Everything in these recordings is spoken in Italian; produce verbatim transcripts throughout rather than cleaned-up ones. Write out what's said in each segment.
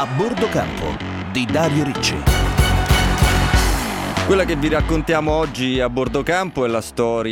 A bordo campo di Dario Ricci. Quella che vi raccontiamo oggi a bordo campo è la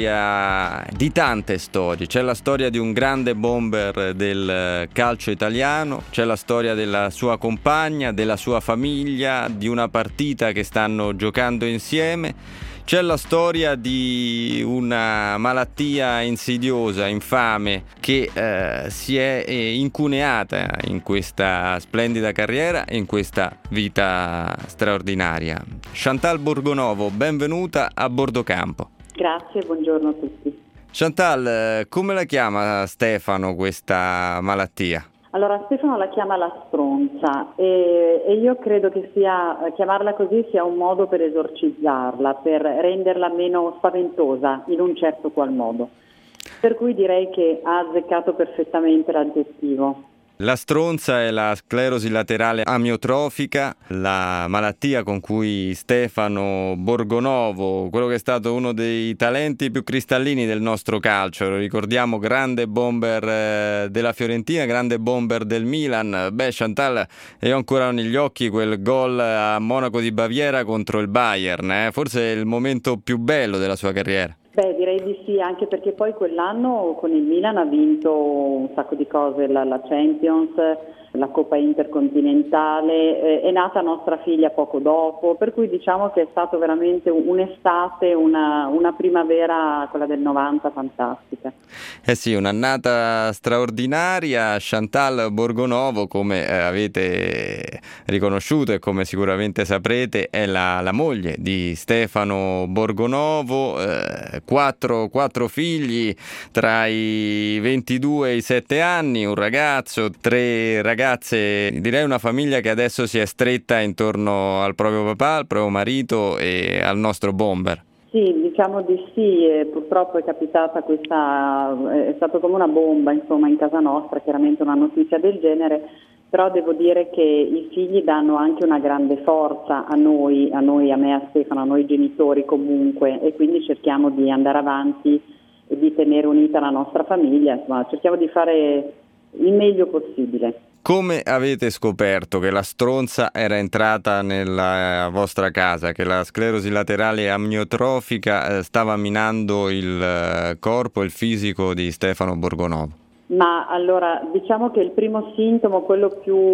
storia di tante storie. C'è la storia di un grande bomber del calcio italiano, c'è la storia della sua compagna, della sua famiglia, di una partita che stanno giocando insieme. C'è la storia di una malattia insidiosa, infame, che eh, si è eh, incuneata in questa splendida carriera e in questa vita straordinaria. Chantal Borgonovo, benvenuta a bordo campo. Grazie, buongiorno a tutti. Chantal, come la chiama Stefano questa malattia? Allora, Stefano la chiama la stronza e, e io credo che sia chiamarla così sia un modo per esorcizzarla, per renderla meno spaventosa in un certo qual modo. Per cui direi che ha azzeccato perfettamente l'aggettivo. La stronza è la sclerosi laterale amiotrofica, la malattia con cui Stefano Borgonovo, quello che è stato uno dei talenti più cristallini del nostro calcio, lo ricordiamo, grande bomber della Fiorentina, grande bomber del Milan. Beh, Chantal, io ho ancora negli occhi quel gol a Monaco di Baviera contro il Bayern, eh? Forse è il momento più bello della sua carriera. Beh, direi di sì, anche perché poi quell'anno con il Milan ha vinto un sacco di cose, la, la Champions, la Coppa Intercontinentale, eh, è nata nostra figlia poco dopo, per cui diciamo che è stato veramente un'estate, una, una primavera, quella del novanta, fantastica. Eh sì, un'annata straordinaria. Chantal Borgonovo, come eh, avete riconosciuto e come sicuramente saprete, è la, la moglie di Stefano Borgonovo, eh, quattro, quattro figli tra i ventidue e i sette anni, un ragazzo, tre ragazze, direi una famiglia che adesso si è stretta intorno al proprio papà, al proprio marito e al nostro bomber. Sì, diciamo di sì, e purtroppo è capitata questa, è stato come una bomba insomma in casa nostra, chiaramente una notizia del genere, però devo dire che i figli danno anche una grande forza a noi, a noi, a me, a Stefano, a noi genitori comunque, e quindi cerchiamo di andare avanti e di tenere unita la nostra famiglia, insomma cerchiamo di fare il meglio possibile. Come avete scoperto che la stronza era entrata nella vostra casa, che la sclerosi laterale amiotrofica eh, stava minando il eh, corpo e il fisico di Stefano Borgonovo? Ma allora, diciamo che il primo sintomo, quello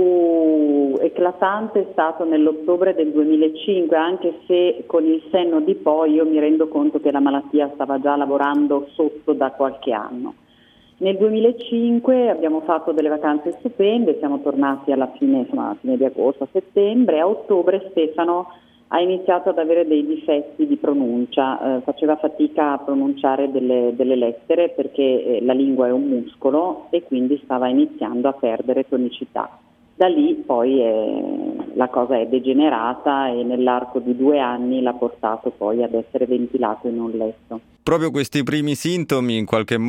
più eclatante, è stato nell'ottobre del duemilacinque, anche se con il senno di poi io mi rendo conto che la malattia stava già lavorando sotto da qualche anno. Nel duemilacinque abbiamo fatto delle vacanze stupende, siamo tornati alla fine, insomma, alla fine di agosto, a settembre. A ottobre Stefano ha iniziato ad avere dei difetti di pronuncia, eh, faceva fatica a pronunciare delle, delle lettere perché eh, la lingua è un muscolo e quindi stava iniziando a perdere tonicità. Da lì poi è, la cosa è degenerata e nell'arco di due anni l'ha portato poi ad essere ventilato in un letto. Proprio questi primi sintomi in qualche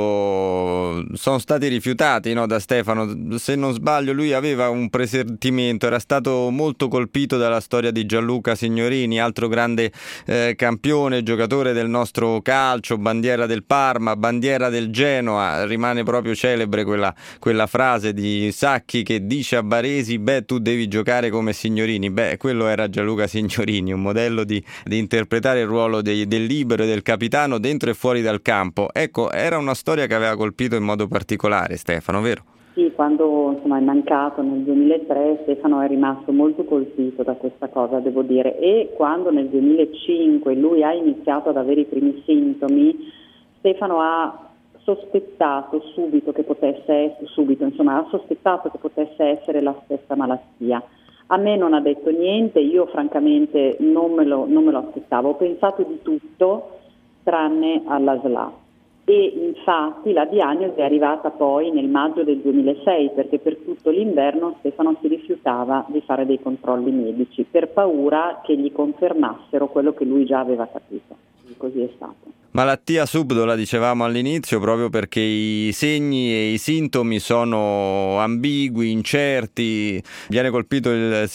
modo sono stati rifiutati, no, da Stefano. Se non sbaglio lui aveva un presentimento, era stato molto colpito dalla storia di Gianluca Signorini, altro grande eh, campione, giocatore del nostro calcio, bandiera del Parma, bandiera del Genoa. Rimane proprio celebre quella, quella frase di Sacchi che dice a Baresi: beh, tu devi giocare come Signorini. Beh, quello era Gianluca Signorini, un modello di, di interpretare il ruolo dei, del libero e del capitano dentro e fuori dal campo. Ecco, era una storia che aveva colpito in modo particolare Stefano, vero? Sì, quando insomma è mancato nel duemilatré Stefano è rimasto molto colpito da questa cosa, devo dire, e quando nel duemilacinque lui ha iniziato ad avere i primi sintomi, Stefano ha sospettato subito che potesse essere, subito, insomma, ha sospettato che potesse essere la stessa malattia. A me non ha detto niente, io francamente non me lo, non me lo aspettavo, ho pensato di tutto tranne alla S L A. E infatti la diagnosi è arrivata poi nel maggio del duemilasei, perché per tutto l'inverno Stefano si rifiutava di fare dei controlli medici per paura che gli confermassero quello che lui già aveva capito. Così è stato. Malattia subdola, dicevamo all'inizio, proprio perché i segni e i sintomi sono ambigui, incerti, viene colpito il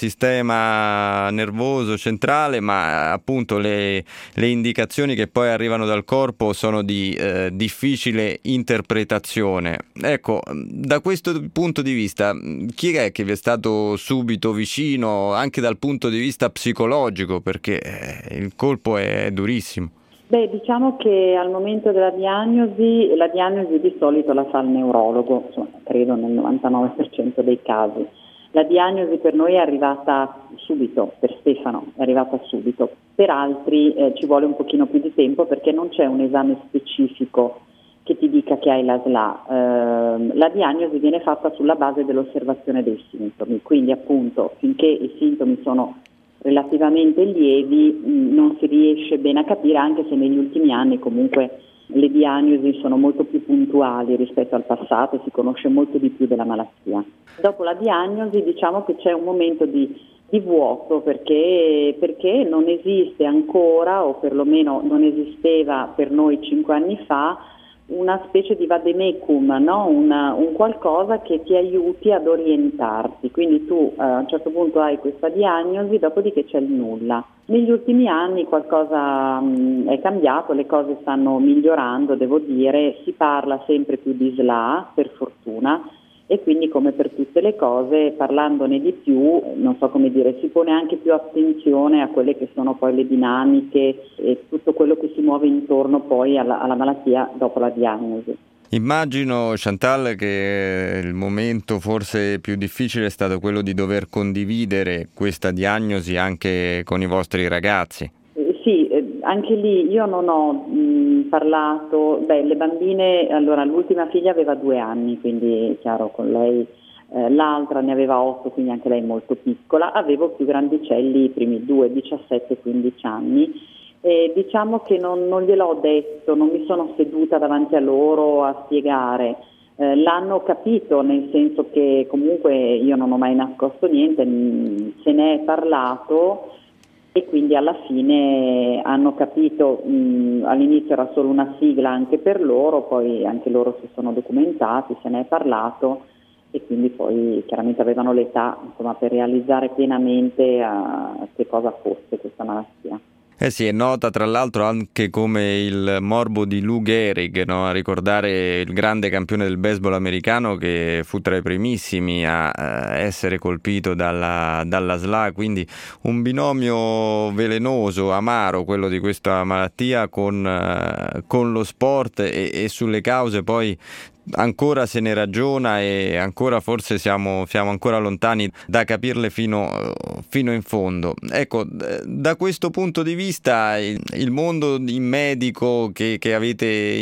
sistema nervoso centrale, ma appunto le, le indicazioni che poi arrivano dal corpo sono di eh, difficile interpretazione. Ecco, da questo punto di vista, chi è che vi è stato subito vicino, anche dal punto di vista psicologico, perché eh, il colpo è durissimo? Beh, diciamo che al momento della diagnosi, la diagnosi di solito la fa il neurologo, insomma, credo nel novantanove per cento dei casi. La diagnosi per noi è arrivata subito, per Stefano è arrivata subito, per altri eh, ci vuole un pochino più di tempo perché non c'è un esame specifico che ti dica che hai la S L A. Eh, la diagnosi viene fatta sulla base dell'osservazione dei sintomi, quindi appunto finché i sintomi sono relativamente lievi non si riesce bene a capire, anche se negli ultimi anni comunque le diagnosi sono molto più puntuali rispetto al passato e si conosce molto di più della malattia. Dopo la diagnosi diciamo che c'è un momento di, di vuoto perché, perché non esiste ancora, o perlomeno non esisteva per noi cinque anni fa, una specie di vademecum, no? Una, un qualcosa che ti aiuti ad orientarti, quindi tu eh, a un certo punto hai questa diagnosi, dopodiché c'è il nulla. Negli ultimi anni qualcosa mh, è cambiato, le cose stanno migliorando, devo dire, si parla sempre più di S L A, per fortuna, e quindi come per tutte le cose, parlandone di più, non so come dire, si pone anche più attenzione a quelle che sono poi le dinamiche e tutto quello che si muove intorno poi alla, alla malattia dopo la diagnosi. Immagino, Chantal, che il momento forse più difficile è stato quello di dover condividere questa diagnosi anche con i vostri ragazzi. Eh, sì, eh, anche lì io non ho mh, parlato, beh, le bambine, allora l'ultima figlia aveva due anni, quindi chiaro con lei, eh, l'altra ne aveva otto, quindi anche lei molto piccola, avevo più grandicelli i primi due, diciassette e quindici anni. E diciamo che non, non gliel'ho detto, non mi sono seduta davanti a loro a spiegare, eh, l'hanno capito, nel senso che comunque io non ho mai nascosto niente, mh, se ne è parlato e quindi alla fine hanno capito, mh, all'inizio era solo una sigla anche per loro, poi anche loro si sono documentati, se ne è parlato e quindi poi chiaramente avevano l'età, insomma, per realizzare pienamente a che cosa fosse questa malattia. Eh sì, è nota tra l'altro anche come il morbo di Lou Gehrig, no? A ricordare il grande campione del baseball americano che fu tra i primissimi a eh, essere colpito dalla, dalla S L A, quindi un binomio velenoso, amaro, quello di questa malattia con, eh, con lo sport e, e sulle cause poi ancora se ne ragiona e ancora forse siamo, siamo ancora lontani da capirle fino, fino in fondo. Ecco, da questo punto di vista il, il mondo in medico che, che avete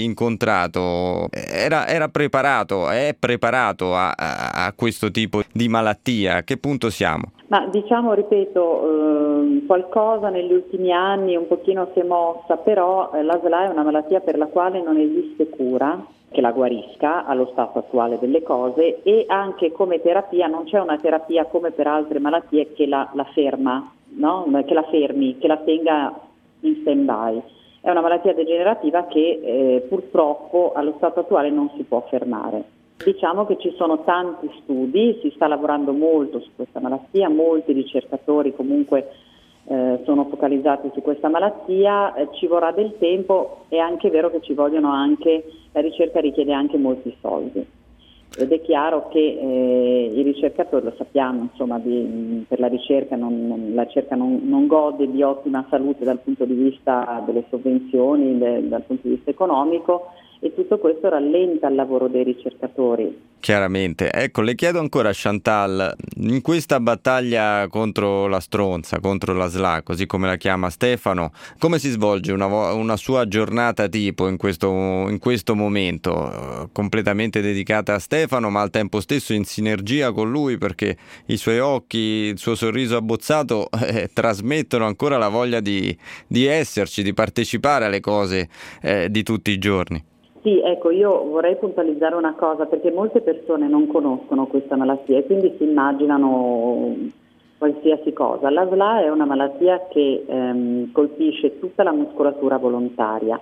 incontrato era, era preparato, è preparato a, a, a questo tipo di malattia? A che punto siamo? Ma diciamo, ripeto, eh, qualcosa negli ultimi anni un pochino si è mossa, però eh, la S L A è una malattia per la quale non esiste cura che la guarisca allo stato attuale delle cose e anche come terapia non c'è una terapia come per altre malattie che la, la ferma, no? Che la fermi, che la tenga in stand-by. È una malattia degenerativa che eh, purtroppo allo stato attuale non si può fermare. Diciamo che ci sono tanti studi, si sta lavorando molto su questa malattia, molti ricercatori comunque eh, sono focalizzati su questa malattia, eh, ci vorrà del tempo, è anche vero che ci vogliono anche, la ricerca richiede anche molti soldi. Ed è chiaro che eh, i ricercatori, lo sappiamo, insomma, di, per la ricerca, non, non, la ricerca non, non gode di ottima salute dal punto di vista delle sovvenzioni, de, dal punto di vista economico, e tutto questo rallenta il lavoro dei ricercatori. Chiaramente. Ecco, le chiedo ancora, Chantal, in questa battaglia contro la stronza, contro la S L A, così come la chiama Stefano, come si svolge una, vo- una sua giornata tipo in questo, in questo momento, uh, completamente dedicata a Stefano, ma al tempo stesso in sinergia con lui, perché i suoi occhi, il suo sorriso abbozzato eh, trasmettono ancora la voglia di, di esserci, di partecipare alle cose eh, di tutti i giorni. Sì, ecco, io vorrei puntualizzare una cosa, perché molte persone non conoscono questa malattia e quindi si immaginano qualsiasi cosa. La S L A è una malattia che ehm, colpisce tutta la muscolatura volontaria,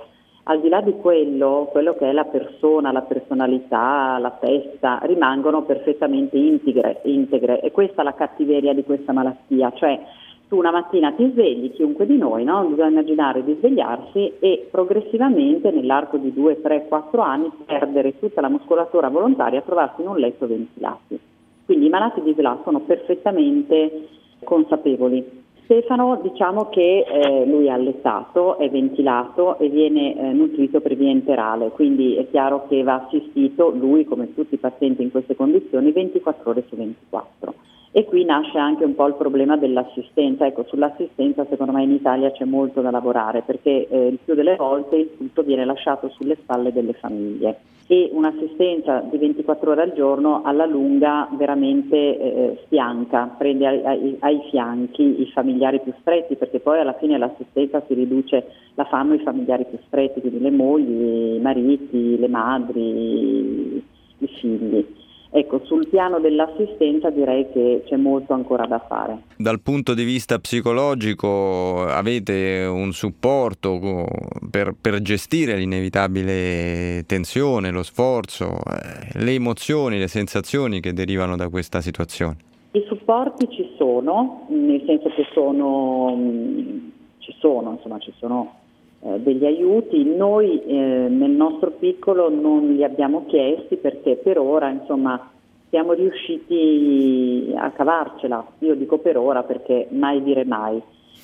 Al di là di quello, quello che è la persona, la personalità, la testa, rimangono perfettamente integre, integre. E questa è la cattiveria di questa malattia, cioè tu una mattina ti svegli, chiunque di noi, no? Bisogna immaginare di svegliarsi e progressivamente nell'arco di due, tre, quattro anni perdere tutta la muscolatura volontaria e trovarsi in un letto ventilati. Quindi i malati di S L A sono perfettamente consapevoli. Stefano, diciamo che eh, lui è allettato, è ventilato e viene eh, nutrito per via enterale, quindi è chiaro che va assistito, lui come tutti i pazienti in queste condizioni, ventiquattro ore su ventiquattro. E qui nasce anche un po' il problema dell'assistenza. Ecco, sull'assistenza secondo me in Italia c'è molto da lavorare, perché eh, il più delle volte il tutto viene lasciato sulle spalle delle famiglie e un'assistenza di ventiquattro ore al giorno alla lunga veramente eh, sfianca, prende ai, ai, ai fianchi i familiari più stretti, perché poi alla fine l'assistenza si riduce, la fanno i familiari più stretti, quindi le mogli, i mariti, le madri, i figli. Ecco, sul piano dell'assistenza direi che c'è molto ancora da fare. Dal punto di vista psicologico avete un supporto per, per gestire l'inevitabile tensione, lo sforzo, eh, le emozioni, le sensazioni che derivano da questa situazione? I supporti ci sono, nel senso che sono, mh, ci sono, insomma ci sono eh, degli aiuti. Noi eh, nel nostro piccolo non li abbiamo chiesti perché per ora insomma siamo riusciti a cavarcela, io dico per ora perché mai dire mai.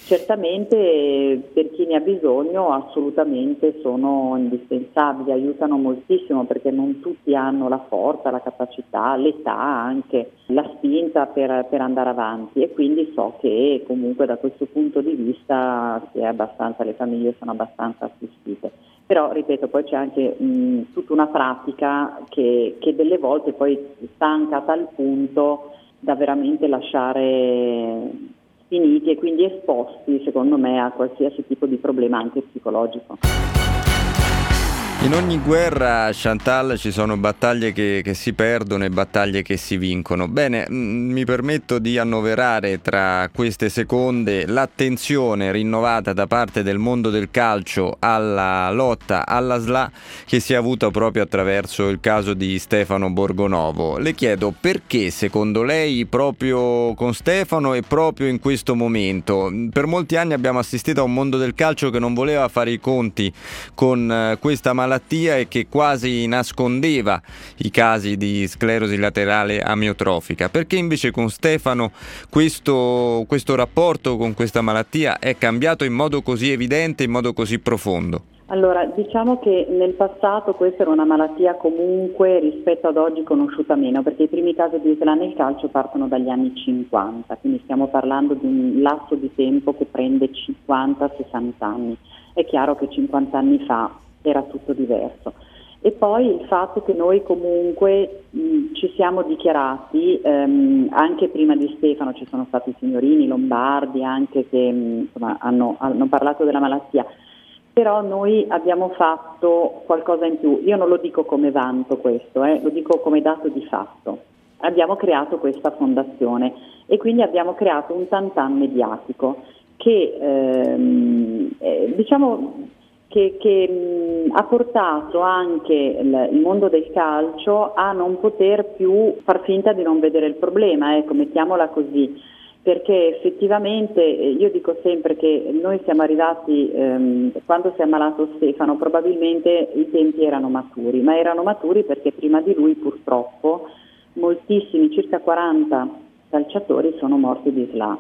Certamente per chi ne ha bisogno assolutamente sono indispensabili, aiutano moltissimo perché non tutti hanno la forza, la capacità, l'età anche, la spinta per, per andare avanti e quindi so che comunque da questo punto di vista si è abbastanza, le famiglie sono abbastanza assistite. Però ripeto, poi c'è anche mh, tutta una pratica che, che delle volte poi stanca a tal punto da veramente lasciare finiti e quindi esposti, secondo me, a qualsiasi tipo di problema anche psicologico. In ogni guerra, Chantal, ci sono battaglie che, che si perdono e battaglie che si vincono. Bene, mh, mi permetto di annoverare tra queste seconde l'attenzione rinnovata da parte del mondo del calcio alla lotta alla S L A che si è avuta proprio attraverso il caso di Stefano Borgonovo. Le chiedo perché secondo lei proprio con Stefano e proprio in questo momento? Per molti anni abbiamo assistito a un mondo del calcio che non voleva fare i conti con eh, questa malattia e che quasi nascondeva i casi di sclerosi laterale amiotrofica. Perché invece con Stefano questo, questo rapporto con questa malattia è cambiato in modo così evidente, in modo così profondo? Allora, diciamo che nel passato questa era una malattia comunque rispetto ad oggi conosciuta meno, perché i primi casi di S L A nel calcio partono dagli anni cinquanta, quindi stiamo parlando di un lasso di tempo che prende cinquanta sessanta anni. È chiaro che cinquanta anni fa era tutto diverso. E poi il fatto che noi comunque mh, ci siamo dichiarati, ehm, anche prima di Stefano ci sono stati signorini, lombardi anche che mh, insomma, hanno, hanno parlato della malattia, però noi abbiamo fatto qualcosa in più. Io non lo dico come vanto questo, eh, lo dico come dato di fatto. Abbiamo creato questa fondazione e quindi abbiamo creato un tantan mediatico che ehm, eh, diciamo che, che mh, ha portato anche il, il mondo del calcio a non poter più far finta di non vedere il problema, ecco, mettiamola così, perché effettivamente io dico sempre che noi siamo arrivati, ehm, quando si è ammalato Stefano, probabilmente i tempi erano maturi, ma erano maturi perché prima di lui purtroppo moltissimi, circa quaranta calciatori sono morti di S L A.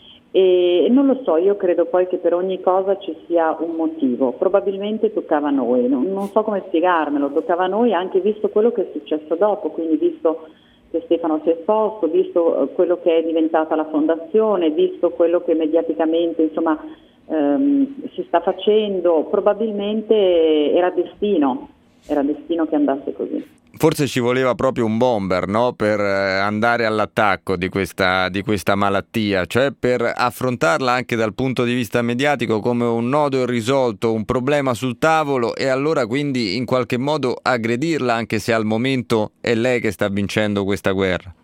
E non lo so, io credo poi che per ogni cosa ci sia un motivo, probabilmente toccava a noi, non, non so come spiegarmelo, toccava a noi anche visto quello che è successo dopo, quindi visto che Stefano si è esposto, visto quello che è diventata la fondazione, visto quello che mediaticamente insomma ehm, si sta facendo, probabilmente era destino, era destino che andasse così. Forse ci voleva proprio un bomber, no? Per andare all'attacco di questa, di questa malattia, cioè per affrontarla anche dal punto di vista mediatico come un nodo irrisolto, un problema sul tavolo e allora quindi in qualche modo aggredirla anche se al momento è lei che sta vincendo questa guerra.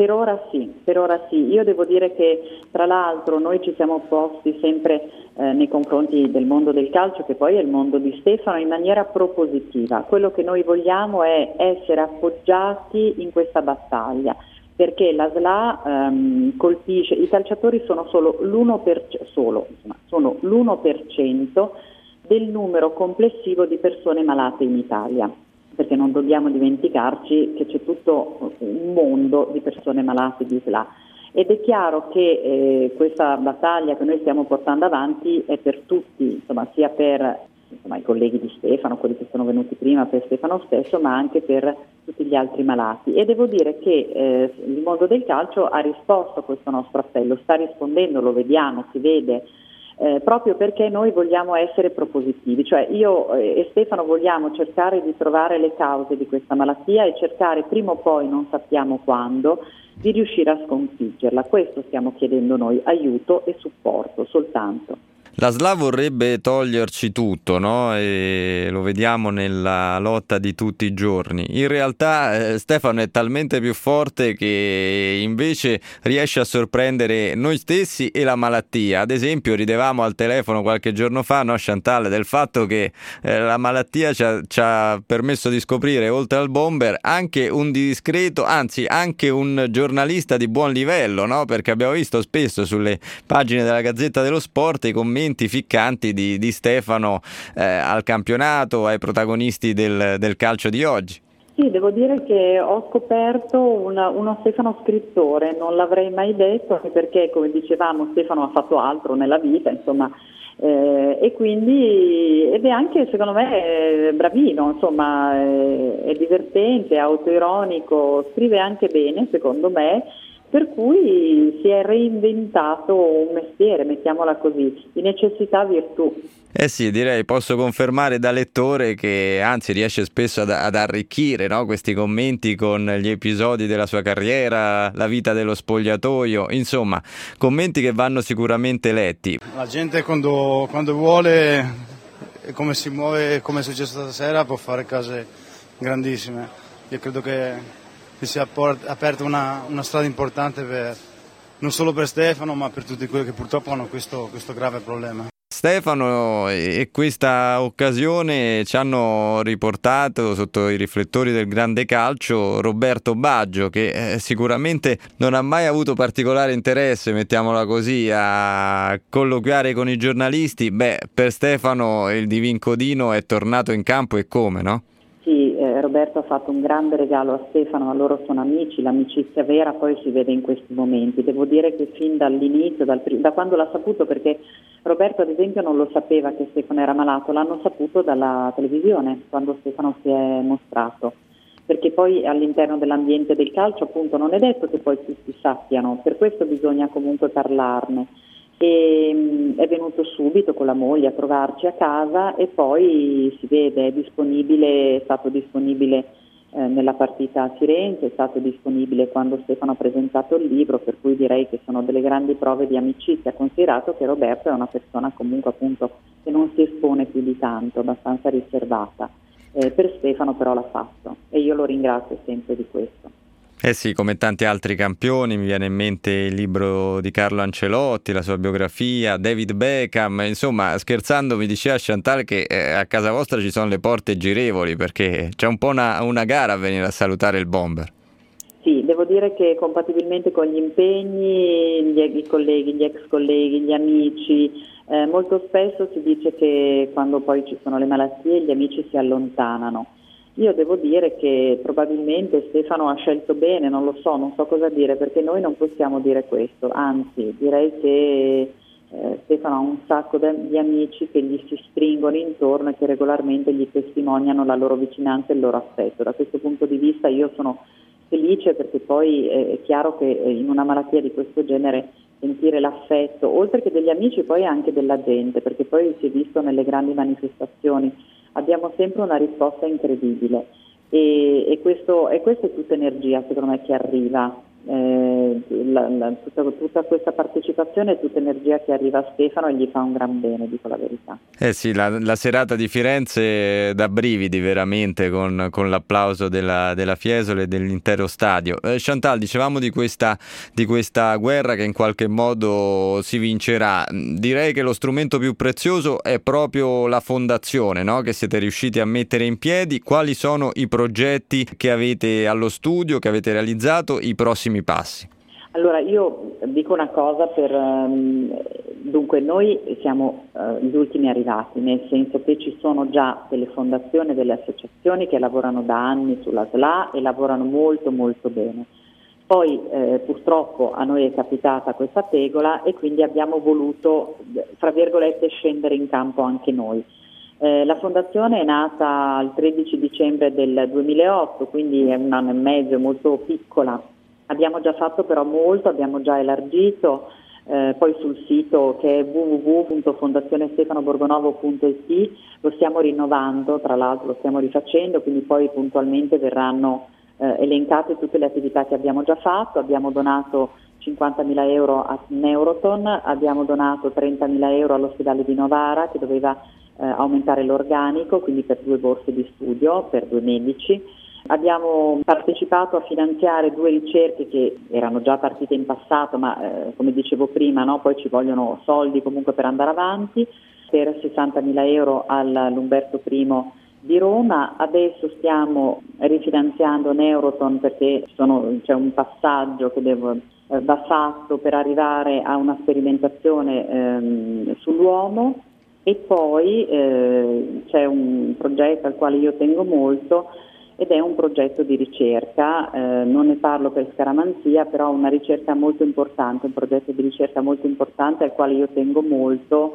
Per ora sì, per ora sì. Io devo dire che tra l'altro noi ci siamo opposti sempre eh, nei confronti del mondo del calcio, che poi è il mondo di Stefano, in maniera propositiva. Quello che noi vogliamo è essere appoggiati in questa battaglia, perché la S L A ehm, colpisce, i calciatori sono solo l'uno per cento, solo, insomma, sono l'uno per cento del numero complessivo di persone malate in Italia, perché non dobbiamo dimenticarci che c'è tutto un mondo di persone malate di S L A. Ed è chiaro che eh, questa battaglia che noi stiamo portando avanti è per tutti, insomma, sia per insomma, i colleghi di Stefano, quelli che sono venuti prima, per Stefano stesso, ma anche per tutti gli altri malati. E devo dire che eh, il mondo del calcio ha risposto a questo nostro appello, sta rispondendo, lo vediamo, si vede, eh, proprio perché noi vogliamo essere propositivi, cioè io eh, e Stefano vogliamo cercare di trovare le cause di questa malattia e cercare prima o poi, non sappiamo quando, di riuscire a sconfiggerla. Questo stiamo chiedendo noi, aiuto e supporto soltanto. La S L A vorrebbe toglierci tutto, no? E lo vediamo nella lotta di tutti i giorni. In realtà eh, Stefano è talmente più forte che invece riesce a sorprendere noi stessi e la malattia. Ad esempio ridevamo al telefono qualche giorno fa, no Chantal, del fatto che eh, la malattia ci ha, ci ha permesso di scoprire, oltre al bomber, anche un discreto, anzi anche un giornalista di buon livello, no? Perché abbiamo visto spesso sulle pagine della Gazzetta dello Sport i commenti ficcanti di, di Stefano eh, al campionato, ai protagonisti del, del calcio di oggi. Sì, devo dire che ho scoperto una, uno Stefano scrittore, non l'avrei mai detto, perché come dicevamo Stefano ha fatto altro nella vita, insomma, eh, e quindi ed è anche secondo me bravino, insomma, è, è divertente, autoironico, scrive anche bene secondo me. Per cui si è reinventato un mestiere, mettiamola così, di necessità virtù. Eh sì, direi, posso confermare da lettore che anzi riesce spesso ad, ad arricchire, no, questi commenti con gli episodi della sua carriera, la vita dello spogliatoio, insomma, commenti che vanno sicuramente letti. La gente quando, quando vuole e come si muove, come è successo stasera, può fare cose grandissime. Io credo che che si è aperta una, una strada importante per, non solo per Stefano ma per tutti quelli che purtroppo hanno questo, questo grave problema. Stefano e questa occasione ci hanno riportato sotto i riflettori del grande calcio Roberto Baggio, che eh, sicuramente non ha mai avuto particolare interesse, mettiamola così, a colloquiare con i giornalisti. Beh, per Stefano il Divin Codino è tornato in campo e come, no? Sì, eh, Roberto ha fatto un grande regalo a Stefano, ma loro sono amici, l'amicizia vera poi si vede in questi momenti. Devo dire che fin dall'inizio, dal, da quando l'ha saputo, perché Roberto ad esempio non lo sapeva che Stefano era malato, l'hanno saputo dalla televisione quando Stefano si è mostrato, perché poi all'interno dell'ambiente del calcio appunto non è detto che poi tutti sappiano, per questo bisogna comunque parlarne. E, mh, è venuto subito con la moglie a trovarci a casa e poi si vede, è disponibile, è stato disponibile eh, nella partita a Firenze, è stato disponibile quando Stefano ha presentato il libro, per cui direi che sono delle grandi prove di amicizia, considerato che Roberto è una persona comunque appunto che non si espone più di tanto, abbastanza riservata. Eh, per Stefano però l'ha fatto e io lo ringrazio sempre di questo. Eh sì, come tanti altri campioni, mi viene in mente il libro di Carlo Ancelotti, la sua biografia, David Beckham, insomma, scherzando mi diceva Chantal che eh, a casa vostra ci sono le porte girevoli perché c'è un po' una, una gara a venire a salutare il bomber. Sì, devo dire che compatibilmente con gli impegni, gli, i colleghi, gli ex colleghi, gli amici, eh, molto spesso si dice che quando poi ci sono le malattie gli amici si allontanano. Io devo dire che probabilmente Stefano ha scelto bene, non lo so, non so cosa dire, perché noi non possiamo dire questo, anzi direi che eh, Stefano ha un sacco de- di amici che gli si stringono intorno e che regolarmente gli testimoniano la loro vicinanza e il loro affetto. Da questo punto di vista io sono felice perché poi eh, è chiaro che eh, in una malattia di questo genere sentire l'affetto, oltre che degli amici poi anche della gente, perché poi si è visto nelle grandi manifestazioni, abbiamo sempre una risposta incredibile e, e, questo, e questa è tutta energia secondo me che arriva Eh, la, la, tutta, tutta questa partecipazione e tutta energia che arriva a Stefano gli fa un gran bene, dico la verità. Eh sì, la, la serata di Firenze da brividi veramente con, con l'applauso della, della Fiesole e dell'intero stadio. Eh, Chantal, dicevamo di questa, di questa guerra che in qualche modo si vincerà. Direi che lo strumento più prezioso è proprio la fondazione, no? Che siete riusciti a mettere in piedi. Quali sono i progetti che avete allo studio, che avete realizzato, i prossimi passi? Allora io dico una cosa per um, dunque noi siamo uh, gli ultimi arrivati, nel senso che ci sono già delle fondazioni e delle associazioni che lavorano da anni sulla S L A e lavorano molto molto bene. Poi eh, purtroppo a noi è capitata questa tegola e quindi abbiamo voluto, fra virgolette, scendere in campo anche noi. Eh, la fondazione è nata il tredici dicembre del duemilaotto, quindi è un anno e mezzo, molto piccola. Abbiamo già fatto però molto, abbiamo già elargito, eh, poi sul sito che è w w w punto fondazione stefano borgonovo punto i t lo stiamo rinnovando, tra l'altro lo stiamo rifacendo, quindi poi puntualmente verranno eh, elencate tutte le attività che abbiamo già fatto. Abbiamo donato cinquantamila euro a Neuroton, abbiamo donato trentamila euro all'ospedale di Novara che doveva eh, aumentare l'organico, quindi per due borse di studio, per due medici. Abbiamo partecipato a finanziare due ricerche che erano già partite in passato, ma eh, come dicevo prima, no? Poi ci vogliono soldi comunque per andare avanti, per sessantamila euro all'Umberto primo di Roma. Adesso stiamo rifinanziando Neuroton perché sono, c'è un passaggio che devo, eh, va fatto per arrivare a una sperimentazione ehm, sull'uomo, e poi eh, c'è un progetto al quale io tengo molto, ed è un progetto di ricerca, eh, non ne parlo per scaramanzia, però una ricerca molto importante, un progetto di ricerca molto importante al quale io tengo molto,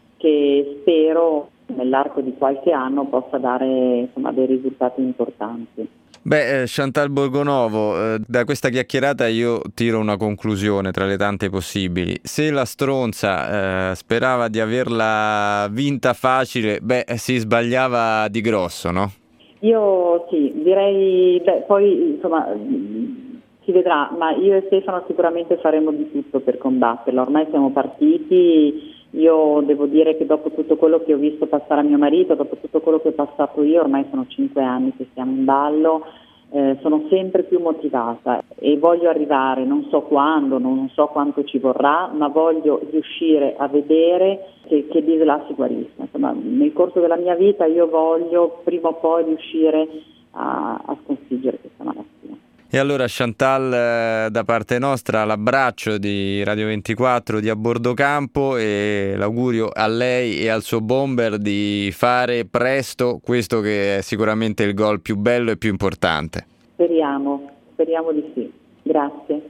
che spero nell'arco di qualche anno possa dare, insomma, dei risultati importanti. Beh, eh, Chantal Borgonovo, eh, da questa chiacchierata io tiro una conclusione tra le tante possibili. Se la stronza eh, sperava di averla vinta facile, beh, si sbagliava di grosso, no? Io sì, direi, beh, poi insomma si vedrà, ma io e Stefano sicuramente faremo di tutto per combatterla. Ormai siamo partiti, io devo dire che dopo tutto quello che ho visto passare a mio marito, dopo tutto quello che ho passato io, ormai sono cinque anni che stiamo in ballo, eh, sono sempre più motivata e voglio arrivare, non so quando, non so quanto ci vorrà, ma voglio riuscire a vedere che, che di là si guarisca. Insomma, nel corso della mia vita io voglio prima o poi riuscire a, a sconfiggere questa malattia. E allora Chantal, da parte nostra l'abbraccio di Radio ventiquattro di A Bordo Campo e l'augurio a lei e al suo bomber di fare presto questo che è sicuramente il gol più bello e più importante. Speriamo, speriamo di sì. Grazie.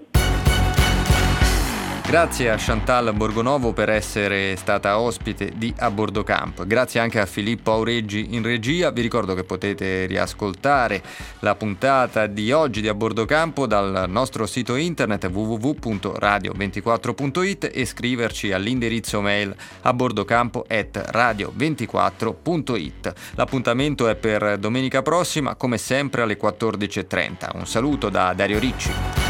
Grazie a Chantal Borgonovo per essere stata ospite di A Bordo Campo. Grazie anche a Filippo Aureggi in regia. Vi ricordo che potete riascoltare la puntata di oggi di A Bordo Campo dal nostro sito internet w w w punto radio ventiquattro punto i t e scriverci all'indirizzo mail abordocampo chiocciola radio ventiquattro punto i t. L'appuntamento è per domenica prossima, come sempre alle quattordici e trenta. Un saluto da Dario Ricci.